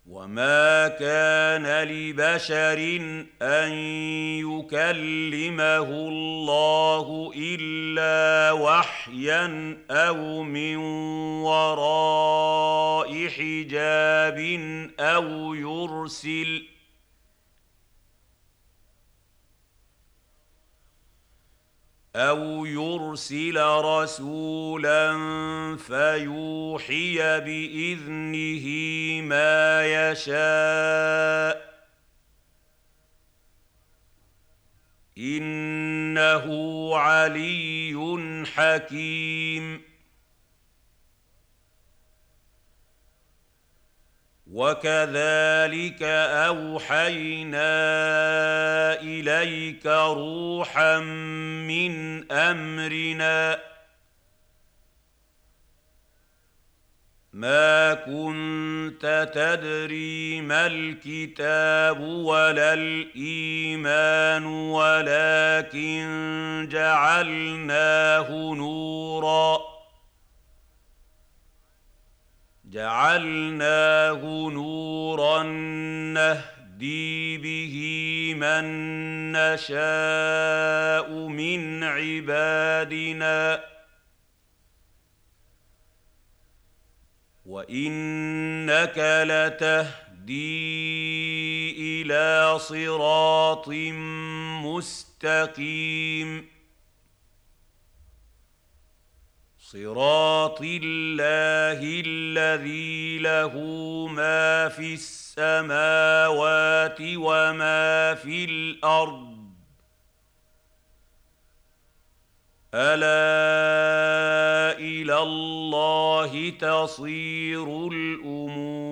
وما كان لبشر أن يكلمه الله إلا وحيا أو من وراء حجاب أو يرسل رسولا فيوحي بإذنه ما يشاء إنه علي حكيم. وكذلك أوحينا إليك روحا من أمرنا ما كنت تدري ما الكتاب ولا الإيمان ولكن جعلناه نورا نهدي به من نشاء من عبادنا وإنك لتهدي إلى صراط مستقيم صراط الله الذي له ما في السماوات وما في الأرض ألا إلى الله تصير الأمور.